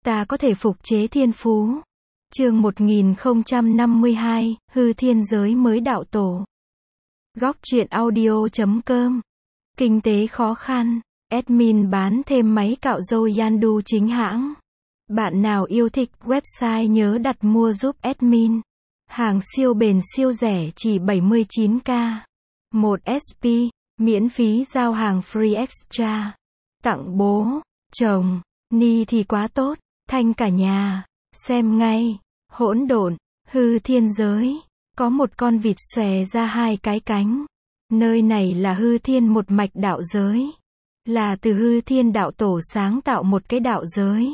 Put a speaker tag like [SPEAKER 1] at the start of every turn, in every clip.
[SPEAKER 1] Ta có thể phục chế thiên phú. Chương 1052, hư thiên giới mới đạo tổ. Góc truyện audio.com. Kinh tế khó khăn. Admin bán thêm máy cạo râu Yandu chính hãng. Bạn nào yêu thích website nhớ đặt mua giúp admin. Hàng siêu bền siêu rẻ chỉ 79k. 1 SP, miễn phí giao hàng free extra. Tặng bố, chồng, ni thì quá tốt, thanh cả nhà. Xem ngay. Hỗn độn, hư thiên giới. Có một con vịt xòe ra hai cái cánh. Nơi này là hư thiên một mạch đạo giới. Là từ hư thiên đạo tổ sáng tạo một cái đạo giới.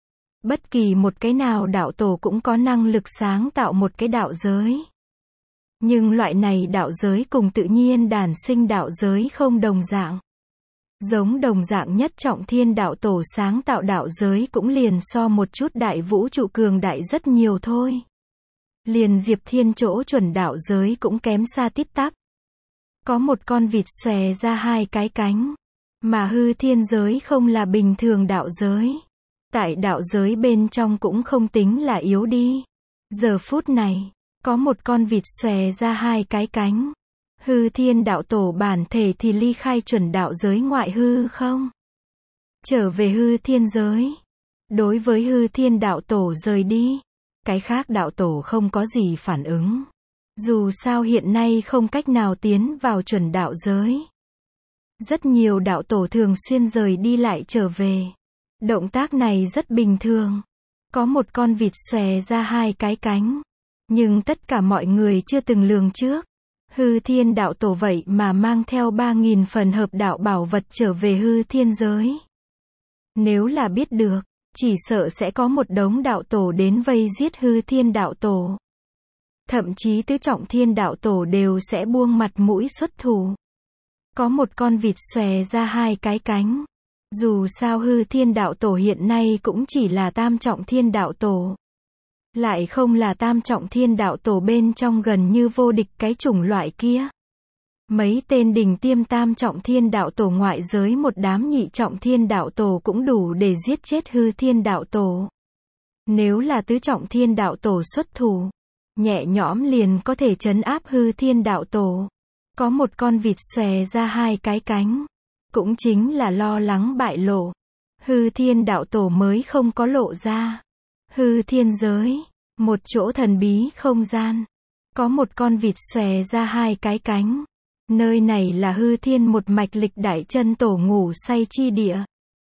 [SPEAKER 1] Bất kỳ một cái nào đạo tổ cũng có năng lực sáng tạo một cái đạo giới. Nhưng loại này đạo giới cùng tự nhiên đản sinh đạo giới không đồng dạng. Giống đồng dạng nhất trọng thiên đạo tổ sáng tạo đạo giới cũng liền so một chút đại vũ trụ cường đại rất nhiều thôi. Liền Diệp Thiên chỗ chuẩn đạo giới cũng kém xa tít tắp. Có một con vịt xòe ra hai cái cánh. Mà hư thiên giới không là bình thường đạo giới. Tại đạo giới bên trong cũng không tính là yếu đi. Giờ phút này, có một con vịt xòe ra hai cái cánh. Hư thiên đạo tổ bản thể thì ly khai chuẩn đạo giới ngoại hư không? Trở về hư thiên giới. Đối với hư thiên đạo tổ rời đi. Cái khác đạo tổ không có gì phản ứng. Dù sao hiện nay không cách nào tiến vào chuẩn đạo giới. Rất nhiều đạo tổ thường xuyên rời đi lại trở về. Động tác này rất bình thường. Có một con vịt xòe ra hai cái cánh. Nhưng tất cả mọi người chưa từng lường trước. Hư thiên đạo tổ vậy mà mang theo 3.000 phần hợp đạo bảo vật trở về hư thiên giới. Nếu là biết được, chỉ sợ sẽ có một đống đạo tổ đến vây giết hư thiên đạo tổ. Thậm chí tứ trọng thiên đạo tổ đều sẽ buông mặt mũi xuất thủ. Có một con vịt xòe ra hai cái cánh. Dù sao hư thiên đạo tổ hiện nay cũng chỉ là tam trọng thiên đạo tổ. Lại không là tam trọng thiên đạo tổ bên trong gần như vô địch cái chủng loại kia. Mấy tên đỉnh tiêm tam trọng thiên đạo tổ ngoại giới một đám nhị trọng thiên đạo tổ cũng đủ để giết chết hư thiên đạo tổ. Nếu là tứ trọng thiên đạo tổ xuất thủ, nhẹ nhõm liền có thể trấn áp hư thiên đạo tổ. Có một con vịt xòe ra hai cái cánh. Cũng chính là lo lắng bại lộ. Hư thiên đạo tổ mới không có lộ ra. Hư thiên giới. Một chỗ thần bí không gian. Có một con vịt xòe ra hai cái cánh. Nơi này là hư thiên một mạch lịch đại chân tổ ngủ say chi địa.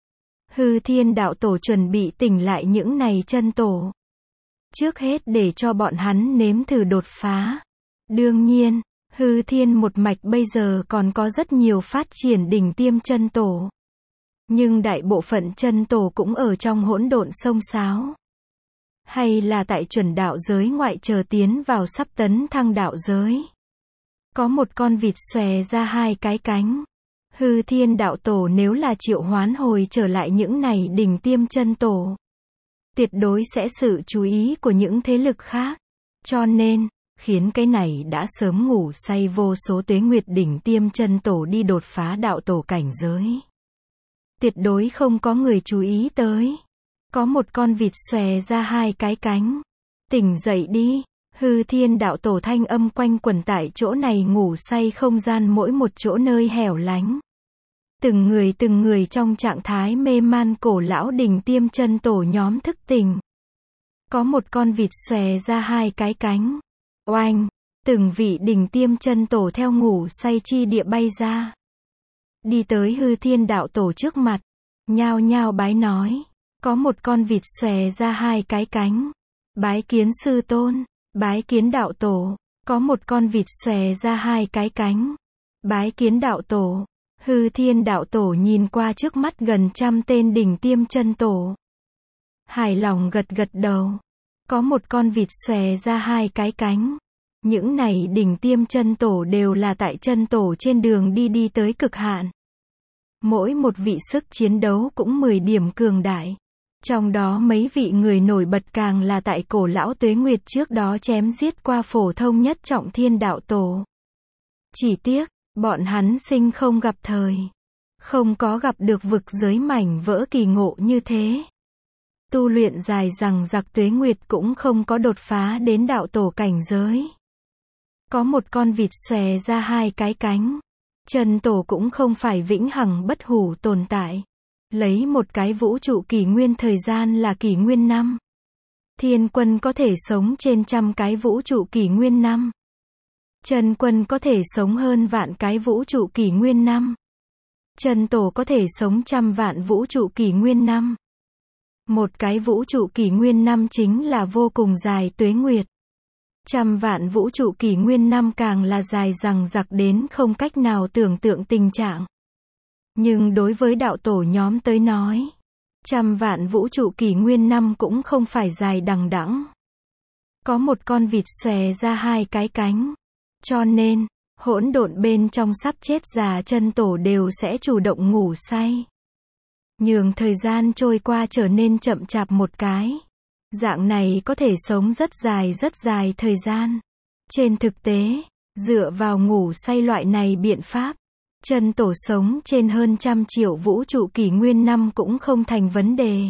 [SPEAKER 1] Hư thiên đạo tổ chuẩn bị tỉnh lại những này chân tổ. Trước hết để cho bọn hắn nếm thử đột phá. Đương nhiên, hư thiên một mạch bây giờ còn có rất nhiều phát triển đỉnh tiêm chân tổ. Nhưng đại bộ phận chân tổ cũng ở trong hỗn độn xông xáo. Hay là tại chuẩn đạo giới ngoại chờ tiến vào sắp tấn thăng đạo giới. Có một con vịt xòe ra hai cái cánh. Hư thiên đạo tổ nếu là triệu hoán hồi trở lại những này đỉnh tiêm chân tổ. Tuyệt đối sẽ sự chú ý của những thế lực khác. Cho nên, khiến cái này đã sớm ngủ say vô số tuế nguyệt đỉnh tiêm chân tổ đi đột phá đạo tổ cảnh giới. Tuyệt đối không có người chú ý tới. Có một con vịt xòe ra hai cái cánh. Tỉnh dậy đi. Hư thiên đạo tổ thanh âm quanh quẩn tại chỗ này ngủ say không gian mỗi một chỗ nơi hẻo lánh. Từng người trong trạng thái mê man cổ lão đỉnh tiêm chân tổ nhóm thức tỉnh. Có một con vịt xòe ra hai cái cánh. Oanh, từng vị đỉnh tiêm chân tổ theo ngủ say chi địa bay ra. Đi tới hư thiên đạo tổ trước mặt. Nhao nhao bái nói. Có một con vịt xòe ra hai cái cánh. Bái kiến sư tôn. Bái kiến đạo tổ. Có một con vịt xòe ra hai cái cánh. Bái kiến đạo tổ. Hư thiên đạo tổ nhìn qua trước mắt gần trăm tên đỉnh tiêm chân tổ. Hài lòng gật gật đầu. Có một con vịt xòe ra hai cái cánh. Những này đỉnh tiêm chân tổ đều là tại chân tổ trên đường đi tới cực hạn. Mỗi một vị sức chiến đấu cũng 10 điểm cường đại. Trong đó mấy vị người nổi bật càng là tại cổ lão tuế nguyệt trước đó chém giết qua phổ thông nhất trọng thiên đạo tổ. Chỉ tiếc, bọn hắn sinh không gặp thời. Không có gặp được vực giới mảnh vỡ kỳ ngộ như thế. tu luyện dài dằng dặc tuế nguyệt cũng không có đột phá đến đạo tổ cảnh giới. Có một con vịt xòe ra hai cái cánh. Chân tổ cũng không phải vĩnh hằng bất hủ tồn tại. Lấy một cái vũ trụ kỷ nguyên thời gian là kỷ nguyên năm. Thiên quân có thể sống trên trăm cái vũ trụ kỷ nguyên năm. Chân quân có thể sống hơn vạn cái vũ trụ kỷ nguyên năm. Chân tổ có thể sống trăm vạn vũ trụ kỷ nguyên năm. Một cái vũ trụ kỷ nguyên năm chính là vô cùng dài tuế nguyệt. Trăm vạn vũ trụ kỷ nguyên năm càng là dài dằng dặc đến không cách nào tưởng tượng tình trạng. Nhưng đối với đạo tổ nhóm tới nói, trăm vạn vũ trụ kỷ nguyên năm cũng không phải dài đằng đẵng. Có một con vịt xòe ra hai cái cánh. Cho nên, hỗn độn bên trong sắp chết già chân tổ đều sẽ chủ động ngủ say. Nhường thời gian trôi qua trở nên chậm chạp một cái. Dạng này có thể sống rất dài thời gian. Trên thực tế, dựa vào ngủ say loại này biện pháp, chân tổ sống trên hơn 100 triệu vũ trụ kỷ nguyên năm cũng không thành vấn đề.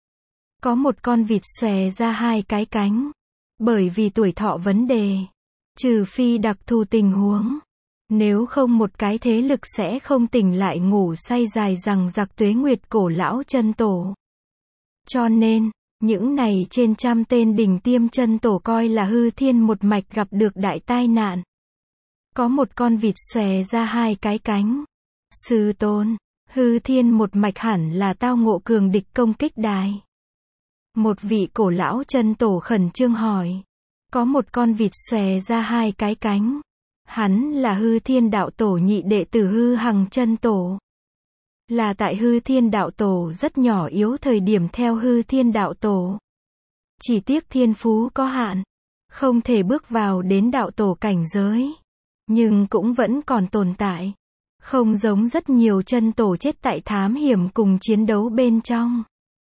[SPEAKER 1] Có một con vịt xòe ra hai cái cánh. Bởi vì tuổi thọ vấn đề. Trừ phi đặc thù tình huống. Nếu không một cái thế lực sẽ không tỉnh lại ngủ say dài dằng dặc tuế nguyệt cổ lão chân tổ. Cho nên, những này trên trăm tên đỉnh tiêm chân tổ coi là hư thiên một mạch gặp được đại tai nạn. Có một con vịt xòe ra hai cái cánh. Sư tôn, hư thiên một mạch hẳn là tao ngộ cường địch công kích đài. Một vị cổ lão chân tổ khẩn trương hỏi. Có một con vịt xòe ra hai cái cánh. Hắn là hư thiên đạo tổ nhị đệ tử hư hằng chân tổ. Là tại hư thiên đạo tổ rất nhỏ yếu thời điểm theo hư thiên đạo tổ. Chỉ tiếc thiên phú có hạn. Không thể bước vào đến đạo tổ cảnh giới. Nhưng cũng vẫn còn tồn tại. Không giống rất nhiều chân tổ chết tại thám hiểm cùng chiến đấu bên trong.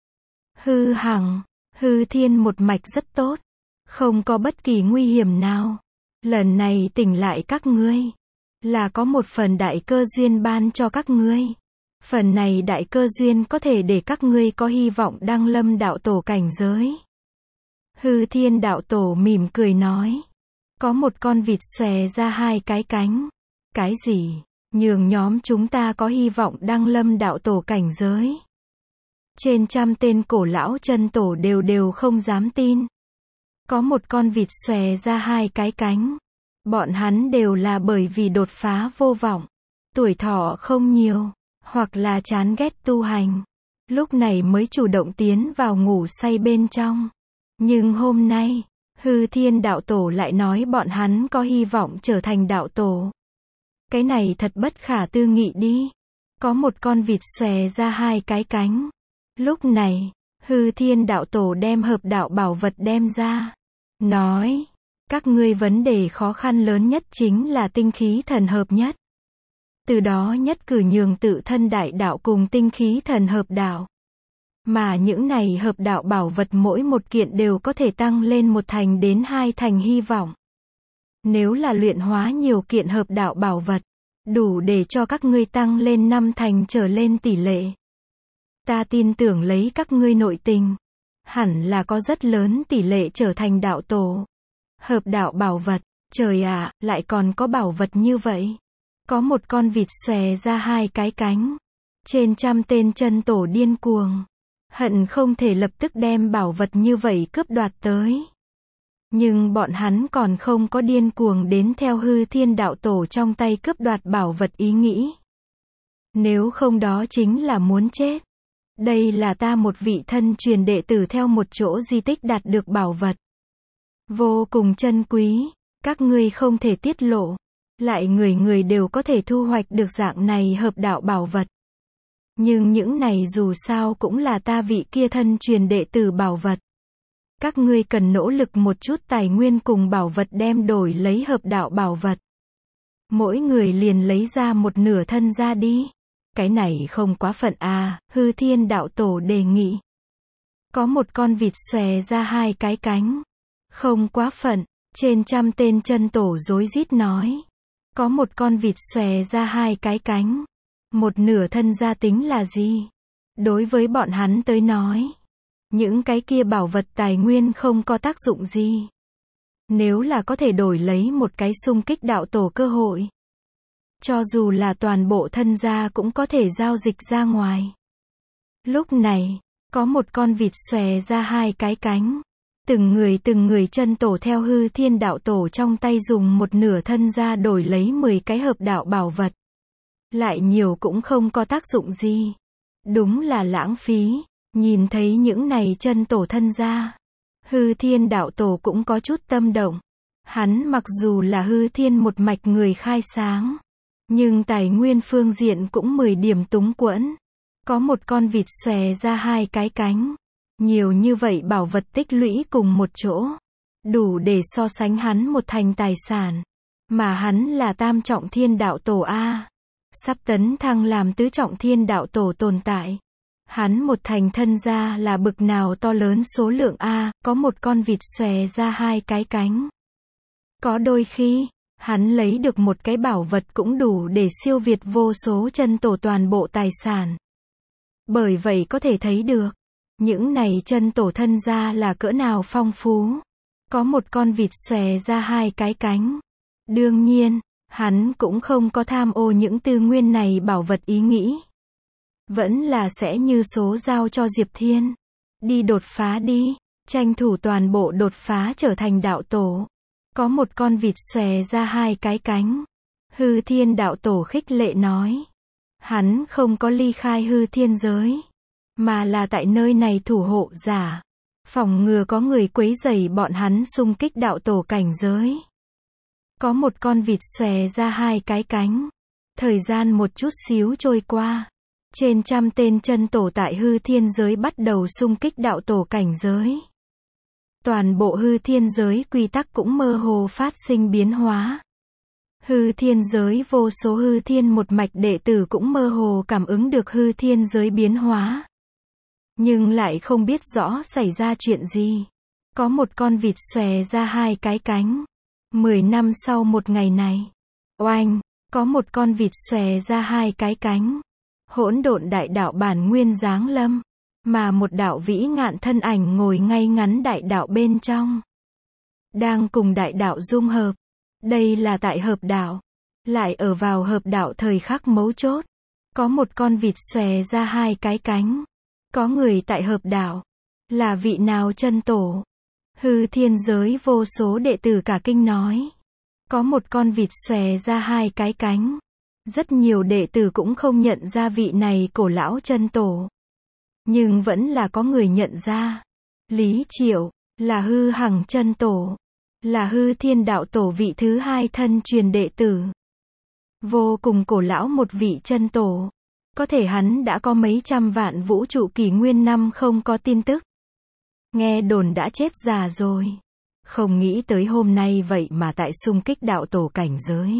[SPEAKER 1] Hư hằng, hư thiên một mạch rất tốt. Không có bất kỳ nguy hiểm nào. Lần này tỉnh lại các ngươi. Là có một phần đại cơ duyên ban cho các ngươi. Phần này đại cơ duyên có thể để các ngươi có hy vọng đăng lâm đạo tổ cảnh giới. Hư thiên đạo tổ mỉm cười nói. Có một con vịt xòe ra hai cái cánh. Cái gì? Nhường nhóm chúng ta có hy vọng đăng lâm đạo tổ cảnh giới. Trên trăm tên cổ lão chân tổ đều không dám tin. Có một con vịt xòe ra hai cái cánh. Bọn hắn đều là bởi vì đột phá vô vọng. Tuổi thọ không nhiều. Hoặc là chán ghét tu hành. Lúc này mới chủ động tiến vào ngủ say bên trong. Nhưng hôm nay, hư thiên đạo tổ lại nói bọn hắn có hy vọng trở thành đạo tổ. Cái này thật bất khả tư nghị đi. Có một con vịt xòe ra hai cái cánh. Lúc này, hư thiên đạo tổ đem hợp đạo bảo vật đem ra. Nói, các ngươi vấn đề khó khăn lớn nhất chính là tinh khí thần hợp nhất. Từ đó nhất cử nhường tự thân đại đạo cùng tinh khí thần hợp đạo. Mà những này hợp đạo bảo vật mỗi một kiện đều có thể tăng lên 1 thành đến 2 thành hy vọng. Nếu là luyện hóa nhiều kiện hợp đạo bảo vật, đủ để cho các ngươi tăng lên 5 thành trở lên tỷ lệ. Ta tin tưởng lấy các ngươi nội tình, hẳn là có rất lớn tỷ lệ trở thành đạo tổ. Hợp đạo bảo vật, trời ạ, lại còn có bảo vật như vậy. Có một con vịt xòe ra hai cái cánh. Trên trăm tên chân tổ điên cuồng. Hận không thể lập tức đem bảo vật như vậy cướp đoạt tới. Nhưng bọn hắn còn không có điên cuồng đến theo hư thiên đạo tổ trong tay cướp đoạt bảo vật ý nghĩ. Nếu không đó chính là muốn chết. Đây là ta một vị thân truyền đệ tử theo một chỗ di tích đạt được bảo vật. Vô cùng chân quý, các ngươi không thể tiết lộ. Lại người đều có thể thu hoạch được dạng này hợp đạo bảo vật. Nhưng những này dù sao cũng là ta vị kia thân truyền đệ tử bảo vật. Các ngươi cần nỗ lực một chút tài nguyên cùng bảo vật đem đổi lấy hợp đạo bảo vật. Mỗi người liền lấy ra một nửa thân ra đi. Cái này không quá phận à, hư thiên đạo tổ đề nghị. Có một con vịt xòe ra hai cái cánh. Không quá phận, trên trăm tên chân tổ rối rít nói. Có một con vịt xòe ra hai cái cánh. Một nửa thân gia tính là gì? Đối với bọn hắn tới nói, Những cái kia bảo vật tài nguyên không có tác dụng gì. Nếu là có thể đổi lấy một cái xung kích đạo tổ cơ hội. Cho dù là toàn bộ thân gia cũng có thể giao dịch ra ngoài. Lúc này, có một con vịt xòe ra hai cái cánh. Từng người chân tổ theo hư thiên đạo tổ trong tay dùng một nửa thân gia đổi lấy 10 cái hợp đạo bảo vật. Lại nhiều cũng không có tác dụng gì. Đúng là lãng phí. Nhìn thấy những này chân tổ thân gia. Hư thiên đạo tổ cũng có chút tâm động. Hắn mặc dù là hư thiên một mạch người khai sáng. Nhưng tài nguyên phương diện cũng 10 điểm túng quẫn. Có một con vịt xòe ra hai cái cánh. Nhiều như vậy bảo vật tích lũy cùng một chỗ. Đủ để so sánh hắn một thành tài sản. Mà hắn là tam trọng thiên đạo tổ A. Sắp tấn thăng làm tứ trọng thiên đạo tổ tồn tại. Hắn một thành thân gia là bực nào to lớn số lượng A, có một con vịt xòe ra hai cái cánh. Có đôi khi, hắn lấy được một cái bảo vật cũng đủ để siêu việt vô số chân tổ toàn bộ tài sản. Bởi vậy có thể thấy được, những này chân tổ thân gia là cỡ nào phong phú. Có một con vịt xòe ra hai cái cánh. Đương nhiên, hắn cũng không có tham ô những tư nguyên này bảo vật ý nghĩ. Vẫn là sẽ như số giao cho Diệp Thiên. Đi đột phá đi, tranh thủ toàn bộ đột phá trở thành đạo tổ. Có một con vịt xòe ra hai cái cánh. Hư thiên đạo tổ khích lệ nói. Hắn không có ly khai hư thiên giới. Mà là tại nơi này thủ hộ giả. Phòng ngừa có người quấy rầy bọn hắn xung kích đạo tổ cảnh giới. Có một con vịt xòe ra hai cái cánh. Thời gian một chút xíu trôi qua. Trên trăm tên chân tổ tại hư thiên giới bắt đầu xung kích đạo tổ cảnh giới. Toàn bộ hư thiên giới quy tắc cũng mơ hồ phát sinh biến hóa. Hư thiên giới vô số hư thiên một mạch đệ tử cũng mơ hồ cảm ứng được hư thiên giới biến hóa. Nhưng lại không biết rõ xảy ra chuyện gì. Có một con vịt xòe ra hai cái cánh. 10 năm sau một ngày này. Oanh, có một con vịt xòe ra hai cái cánh. Hỗn độn đại đạo bản nguyên giáng lâm. Mà một đạo vĩ ngạn thân ảnh ngồi ngay ngắn đại đạo bên trong. Đang cùng đại đạo dung hợp. Đây là tại hợp đạo. Lại ở vào hợp đạo thời khắc mấu chốt. Có một con vịt xòe ra hai cái cánh. Có người tại hợp đạo. Là vị nào chân tổ? Hư thiên giới vô số đệ tử cả kinh nói. Có một con vịt xòe ra hai cái cánh. Rất nhiều đệ tử cũng không nhận ra vị này cổ lão chân tổ. Nhưng vẫn là có người nhận ra. Lý Triệu, là hư hằng chân tổ. Là hư thiên đạo tổ vị thứ hai thân truyền đệ tử. Vô cùng cổ lão một vị chân tổ. Có thể hắn đã có mấy trăm vạn vũ trụ kỷ nguyên năm không có tin tức. Nghe đồn đã chết già rồi. Không nghĩ tới hôm nay vậy mà tại xung kích đạo tổ cảnh giới.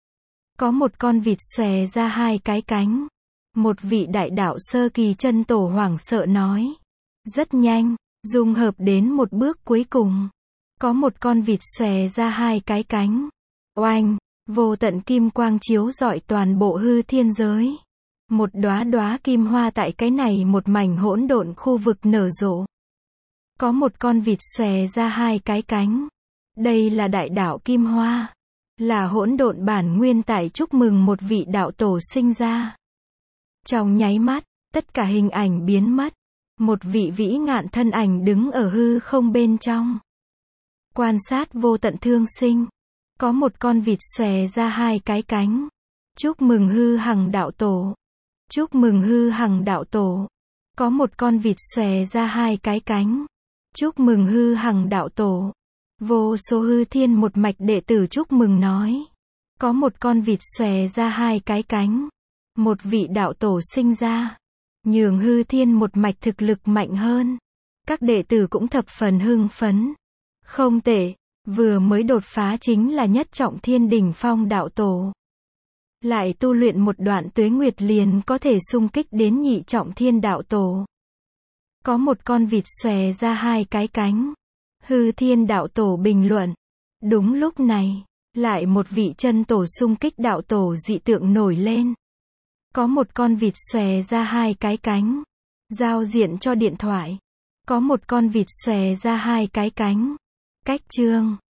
[SPEAKER 1] Có một con vịt xòe ra hai cái cánh. Một vị đại đạo sơ kỳ chân tổ hoảng sợ nói. Rất nhanh, dung hợp đến một bước cuối cùng. Có một con vịt xòe ra hai cái cánh. Oanh, vô tận kim quang chiếu rọi toàn bộ hư thiên giới. Một đóa đóa kim hoa tại cái này một mảnh hỗn độn khu vực nở rộ. Có một con vịt xòe ra hai cái cánh. Đây là đại đạo kim hoa. Là hỗn độn bản nguyên tại chúc mừng một vị đạo tổ sinh ra. Trong nháy mắt, tất cả hình ảnh biến mất. Một vị vĩ ngạn thân ảnh đứng ở hư không bên trong. Quan sát vô tận thương sinh. Có một con vịt xòe ra hai cái cánh. Chúc mừng hư hằng đạo tổ. Chúc mừng hư hằng đạo tổ. Có một con vịt xòe ra hai cái cánh. Chúc mừng hư hằng đạo tổ. Vô số hư thiên một mạch đệ tử chúc mừng nói. Có một con vịt xòe ra hai cái cánh. Một vị đạo tổ sinh ra. Nhường hư thiên một mạch thực lực mạnh hơn. Các đệ tử cũng thập phần hưng phấn. Không tệ, vừa mới đột phá chính là nhất trọng thiên đỉnh phong đạo tổ. Lại tu luyện một đoạn tuế nguyệt liền có thể xung kích đến nhị trọng thiên đạo tổ. Có một con vịt xòe ra hai cái cánh. Hư thiên đạo tổ bình luận. Đúng lúc này, lại một vị chân tổ xung kích đạo tổ dị tượng nổi lên. Có một con vịt xòe ra hai cái cánh. Giao diện cho điện thoại. Có một con vịt xòe ra hai cái cánh. Cách chương